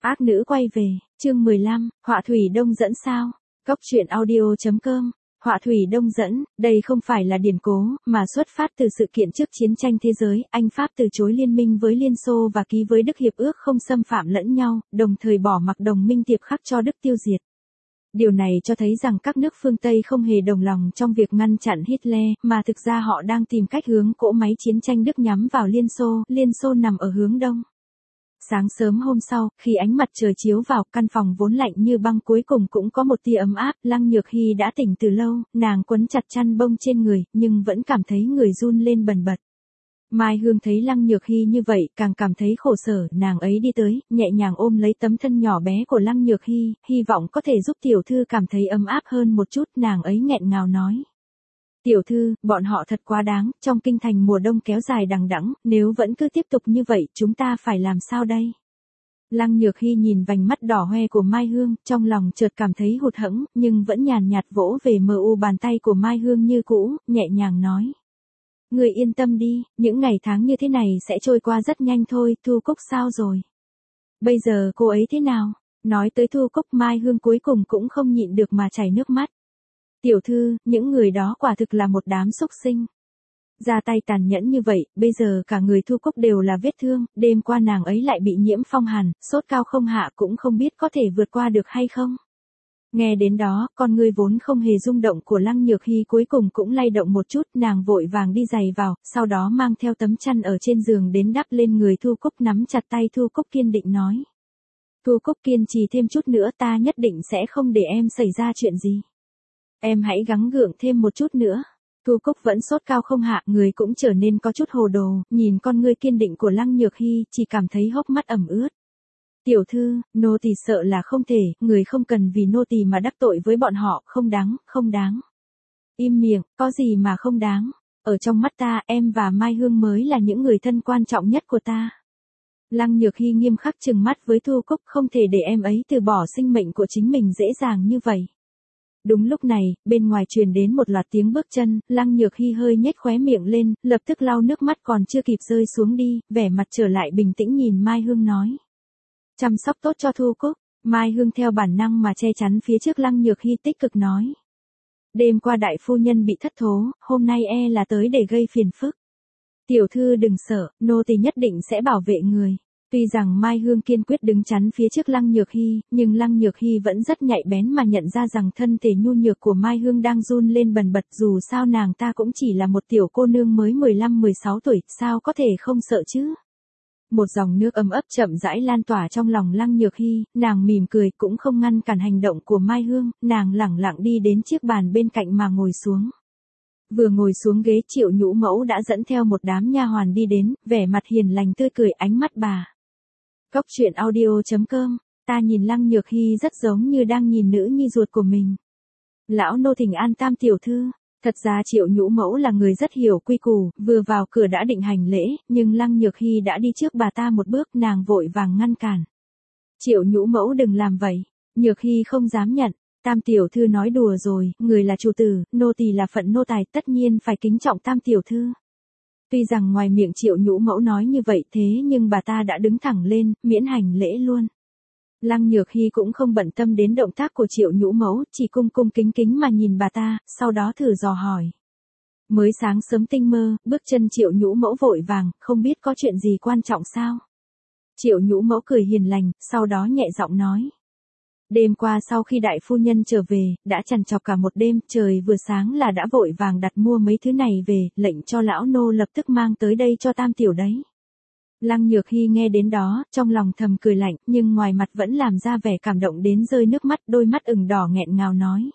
Ác nữ quay về, chương 15, họa thủy đông dẫn sao? Cốc truyện audio.com. Họa thủy đông dẫn, đây không phải là điển cố, mà xuất phát từ sự kiện trước chiến tranh thế giới, Anh Pháp từ chối liên minh với Liên Xô và ký với Đức hiệp ước không xâm phạm lẫn nhau, đồng thời bỏ mặc đồng minh tiệp khắc cho Đức tiêu diệt. Điều này cho thấy rằng các nước phương Tây không hề đồng lòng trong việc ngăn chặn Hitler, mà thực ra họ đang tìm cách hướng cỗ máy chiến tranh Đức nhắm vào Liên Xô nằm ở hướng đông. Sáng sớm hôm sau, khi ánh mặt trời chiếu vào, căn phòng vốn lạnh như băng cuối cùng cũng có một tia ấm áp. Lăng Nhược Hy đã tỉnh từ lâu, nàng quấn chặt chăn bông trên người, nhưng vẫn cảm thấy người run lên bần bật. Mai Hương thấy Lăng Nhược Hy như vậy, càng cảm thấy khổ sở, nàng ấy đi tới, nhẹ nhàng ôm lấy tấm thân nhỏ bé của Lăng Nhược Hy, hy vọng có thể giúp tiểu thư cảm thấy ấm áp hơn một chút, nàng ấy nghẹn ngào nói. Tiểu thư, bọn họ thật quá đáng, trong kinh thành mùa đông kéo dài đằng đẵng, nếu vẫn cứ tiếp tục như vậy, chúng ta phải làm sao đây? Lăng Nhược Hy nhìn vành mắt đỏ hoe của Mai Hương, trong lòng chợt cảm thấy hụt hẫng, nhưng vẫn nhàn nhạt vỗ về mờ u bàn tay của Mai Hương như cũ, nhẹ nhàng nói. Người yên tâm đi, những ngày tháng như thế này sẽ trôi qua rất nhanh thôi. Thu Cúc sao rồi? Bây giờ cô ấy thế nào? Nói tới Thu Cúc, Mai Hương cuối cùng cũng không nhịn được mà chảy nước mắt. Tiểu thư, những người đó quả thực là một đám xúc sinh. Ra tay tàn nhẫn như vậy, bây giờ cả người Thu Cúc đều là vết thương, đêm qua nàng ấy lại bị nhiễm phong hàn, sốt cao không hạ, cũng không biết có thể vượt qua được hay không. Nghe đến đó, con người vốn không hề rung động của Lăng Nhược Hy cuối cùng cũng lay động một chút, nàng vội vàng đi giày vào, sau đó mang theo tấm chăn ở trên giường đến đắp lên người Thu Cúc, nắm chặt tay Thu Cúc kiên định nói. Thu Cúc kiên trì thêm chút nữa, ta nhất định sẽ không để em xảy ra chuyện gì. Em hãy gắng gượng thêm một chút nữa. Thu Cúc vẫn sốt cao không hạ, người cũng trở nên có chút hồ đồ, nhìn con ngươi kiên định của Lăng Nhược Hy, chỉ cảm thấy hốc mắt ẩm ướt. Tiểu thư, nô tỳ sợ là không thể, người không cần vì nô tỳ mà đắc tội với bọn họ, không đáng, không đáng. Im miệng, có gì mà không đáng. Ở trong mắt ta, em và Mai Hương mới là những người thân quan trọng nhất của ta. Lăng Nhược Hy nghiêm khắc trừng mắt với Thu Cúc, không thể để em ấy từ bỏ sinh mệnh của chính mình dễ dàng như vậy. Đúng lúc này, bên ngoài truyền đến một loạt tiếng bước chân, Lăng Nhược Hy hơi nhếch khóe miệng lên, lập tức lau nước mắt còn chưa kịp rơi xuống đi, vẻ mặt trở lại bình tĩnh nhìn Mai Hương nói. Chăm sóc tốt cho Thu Cúc. Mai Hương theo bản năng mà che chắn phía trước Lăng Nhược Hy, tích cực nói. Đêm qua đại phu nhân bị thất thố, hôm nay e là tới để gây phiền phức. Tiểu thư đừng sợ, nô tỳ nhất định sẽ bảo vệ người. Tuy rằng Mai Hương kiên quyết đứng chắn phía trước Lăng Nhược Hy, nhưng Lăng Nhược Hy vẫn rất nhạy bén mà nhận ra rằng thân thể nhu nhược của Mai Hương đang run lên bần bật, dù sao nàng ta cũng chỉ là một tiểu cô nương mới 15-16 tuổi, sao có thể không sợ chứ? Một dòng nước ấm ấp chậm rãi lan tỏa trong lòng Lăng Nhược Hy, nàng mỉm cười cũng không ngăn cản hành động của Mai Hương, nàng lẳng lặng đi đến chiếc bàn bên cạnh mà ngồi xuống. Vừa ngồi xuống ghế, Triệu Nhũ Mẫu đã dẫn theo một đám nha hoàn đi đến, vẻ mặt hiền lành tươi cười, ánh mắt bà. Cốc truyện audio.com, ta nhìn Lăng Nhược Hy rất giống như đang nhìn nữ nhi ruột của mình. Lão nô thỉnh an Tam tiểu thư. Thật ra Triệu Nhũ Mẫu là người rất hiểu quy củ, vừa vào cửa đã định hành lễ, nhưng Lăng Nhược Hy đã đi trước bà ta một bước, nàng vội vàng ngăn cản. Triệu Nhũ Mẫu đừng làm vậy. Nhược Hy không dám nhận. Tam tiểu thư nói đùa rồi, người là chủ tử, nô tỳ là phận nô tài, tất nhiên phải kính trọng Tam tiểu thư. Tuy rằng ngoài miệng Triệu Nhũ Mẫu nói như vậy, thế nhưng bà ta đã đứng thẳng lên, miễn hành lễ luôn. Lăng Nhược Hy cũng không bận tâm đến động tác của Triệu Nhũ Mẫu, chỉ cung cung kính kính mà nhìn bà ta, sau đó thử dò hỏi. Mới sáng sớm tinh mơ, bước chân Triệu Nhũ Mẫu vội vàng, không biết có chuyện gì quan trọng sao? Triệu Nhũ Mẫu cười hiền lành, sau đó nhẹ giọng nói. Đêm qua sau khi đại phu nhân trở về, đã trằn trọc cả một đêm, trời vừa sáng là đã vội vàng đặt mua mấy thứ này về, lệnh cho lão nô lập tức mang tới đây cho Tam tiểu đấy. Lăng Nhược Hy nghe đến đó, trong lòng thầm cười lạnh, nhưng ngoài mặt vẫn làm ra vẻ cảm động đến rơi nước mắt, đôi mắt ửng đỏ nghẹn ngào nói.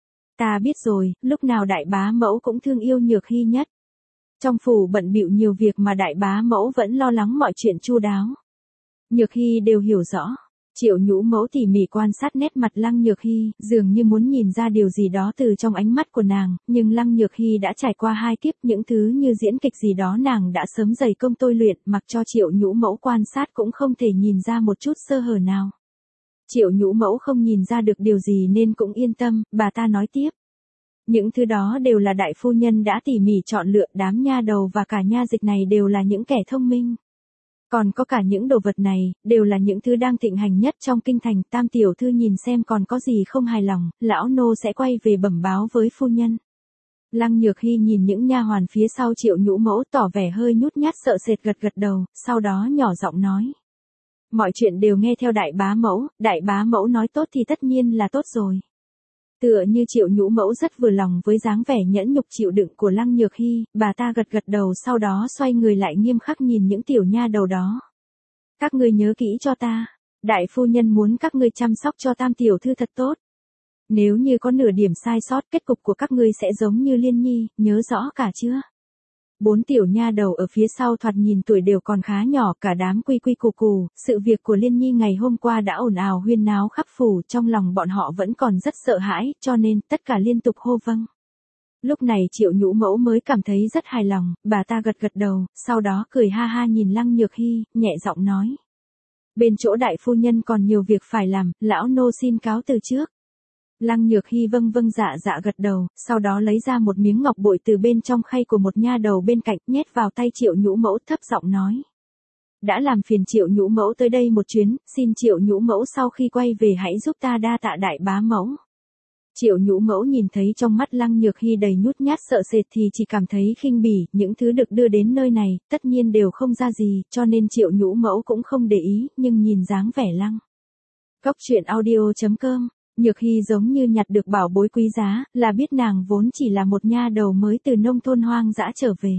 Ta biết rồi, lúc nào đại bá mẫu cũng thương yêu Nhược Hy nhất. Trong phủ bận bịu nhiều việc mà đại bá mẫu vẫn lo lắng mọi chuyện chu đáo. Nhược Hy đều hiểu rõ. Triệu Nhũ Mẫu tỉ mỉ quan sát nét mặt Lăng Nhược Hy, dường như muốn nhìn ra điều gì đó từ trong ánh mắt của nàng, nhưng Lăng Nhược Hy đã trải qua 2 kiếp, những thứ như diễn kịch gì đó nàng đã sớm dày công tôi luyện, mặc cho Triệu Nhũ Mẫu quan sát cũng không thể nhìn ra một chút sơ hở nào. Triệu Nhũ Mẫu không nhìn ra được điều gì nên cũng yên tâm, bà ta nói tiếp. Những thứ đó đều là đại phu nhân đã tỉ mỉ chọn lựa, đám nha đầu và cả nha dịch này đều là những kẻ thông minh. Còn có cả những đồ vật này, đều là những thứ đang thịnh hành nhất trong kinh thành. Tam tiểu thư nhìn xem còn có gì không hài lòng, lão nô sẽ quay về bẩm báo với phu nhân. Lăng Nhược Hy nhìn những nha hoàn phía sau Triệu Nhũ Mẫu tỏ vẻ hơi nhút nhát sợ sệt gật gật đầu, sau đó nhỏ giọng nói. Mọi chuyện đều nghe theo đại bá mẫu nói tốt thì tất nhiên là tốt rồi. Tựa như Triệu Nhũ Mẫu rất vừa lòng với dáng vẻ nhẫn nhục chịu đựng của Lăng Nhược Hy, bà ta gật gật đầu sau đó xoay người lại nghiêm khắc nhìn những tiểu nha đầu đó. Các ngươi nhớ kỹ cho ta, đại phu nhân muốn các ngươi chăm sóc cho Tam tiểu thư thật tốt. Nếu như có nửa điểm sai sót kết cục của các ngươi sẽ giống như Liên Nhi, nhớ rõ cả chưa? 4 tiểu nha đầu ở phía sau thoạt nhìn tuổi đều còn khá nhỏ, cả đám quy quy củ củ, sự việc của Liên Nhi ngày hôm qua đã ồn ào huyên náo khắp phủ, trong lòng bọn họ vẫn còn rất sợ hãi, cho nên tất cả liên tục hô vâng. Lúc này Triệu Nhũ Mẫu mới cảm thấy rất hài lòng, bà ta gật gật đầu, sau đó cười ha ha nhìn Lăng Nhược Hy, nhẹ giọng nói. Bên chỗ đại phu nhân còn nhiều việc phải làm, lão nô xin cáo từ trước. Lăng Nhược Hy vâng vâng dạ dạ gật đầu, sau đó lấy ra một miếng ngọc bội từ bên trong khay của một nha đầu bên cạnh, nhét vào tay Triệu Nhũ Mẫu, thấp giọng nói. Đã làm phiền Triệu Nhũ Mẫu tới đây một chuyến, xin Triệu Nhũ Mẫu sau khi quay về hãy giúp ta đa tạ đại bá mẫu. Triệu Nhũ Mẫu nhìn thấy trong mắt Lăng Nhược Hy đầy nhút nhát sợ sệt thì chỉ cảm thấy khinh bỉ, những thứ được đưa đến nơi này, tất nhiên đều không ra gì, cho nên Triệu Nhũ Mẫu cũng không để ý, nhưng nhìn dáng vẻ Lăng. Cốc truyện audio.com, Nhược Hy giống như nhặt được bảo bối quý giá, là biết nàng vốn chỉ là một nha đầu mới từ nông thôn hoang dã trở về.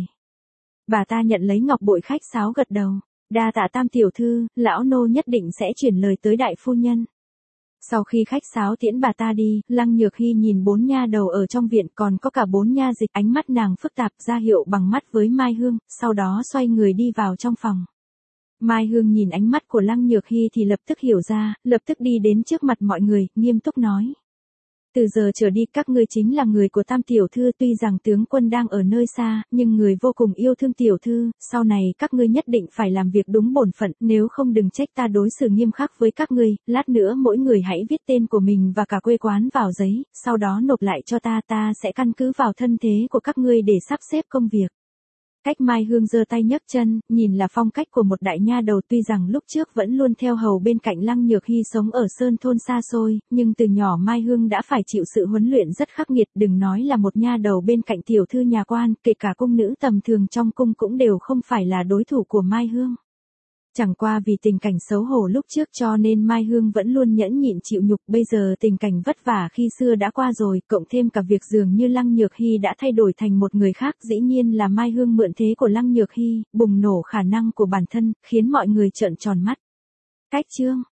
Bà ta nhận lấy ngọc bội khách sáo gật đầu, đa tạ Tam tiểu thư, lão nô nhất định sẽ chuyển lời tới đại phu nhân. Sau khi khách sáo tiễn bà ta đi, Lăng Nhược Hy nhìn 4 nha đầu ở trong viện, còn có cả 4 nha dịch, ánh mắt nàng phức tạp, ra hiệu bằng mắt với Mai Hương, sau đó xoay người đi vào trong phòng. Mai Hương nhìn ánh mắt của Lăng Nhược Hy thì lập tức hiểu ra, lập tức đi đến trước mặt mọi người, nghiêm túc nói. Từ giờ trở đi các ngươi chính là người của Tam tiểu thư, tuy rằng tướng quân đang ở nơi xa, nhưng người vô cùng yêu thương tiểu thư, sau này các ngươi nhất định phải làm việc đúng bổn phận, nếu không đừng trách ta đối xử nghiêm khắc với các ngươi, lát nữa mỗi người hãy viết tên của mình và cả quê quán vào giấy, sau đó nộp lại cho ta sẽ căn cứ vào thân thế của các ngươi để sắp xếp công việc. Cách Mai Hương giơ tay nhấc chân, nhìn là phong cách của một đại nha đầu, tuy rằng lúc trước vẫn luôn theo hầu bên cạnh Lăng Nhược Hy sống ở sơn thôn xa xôi, nhưng từ nhỏ Mai Hương đã phải chịu sự huấn luyện rất khắc nghiệt, đừng nói là một nha đầu bên cạnh tiểu thư nhà quan, kể cả cung nữ tầm thường trong cung cũng đều không phải là đối thủ của Mai Hương. Chẳng qua vì tình cảnh xấu hổ lúc trước cho nên Mai Hương vẫn luôn nhẫn nhịn chịu nhục, bây giờ tình cảnh vất vả khi xưa đã qua rồi, cộng thêm cả việc dường như Lăng Nhược Hy đã thay đổi thành một người khác, dĩ nhiên là Mai Hương mượn thế của Lăng Nhược Hy, bùng nổ khả năng của bản thân, khiến mọi người trợn tròn mắt. Cách chương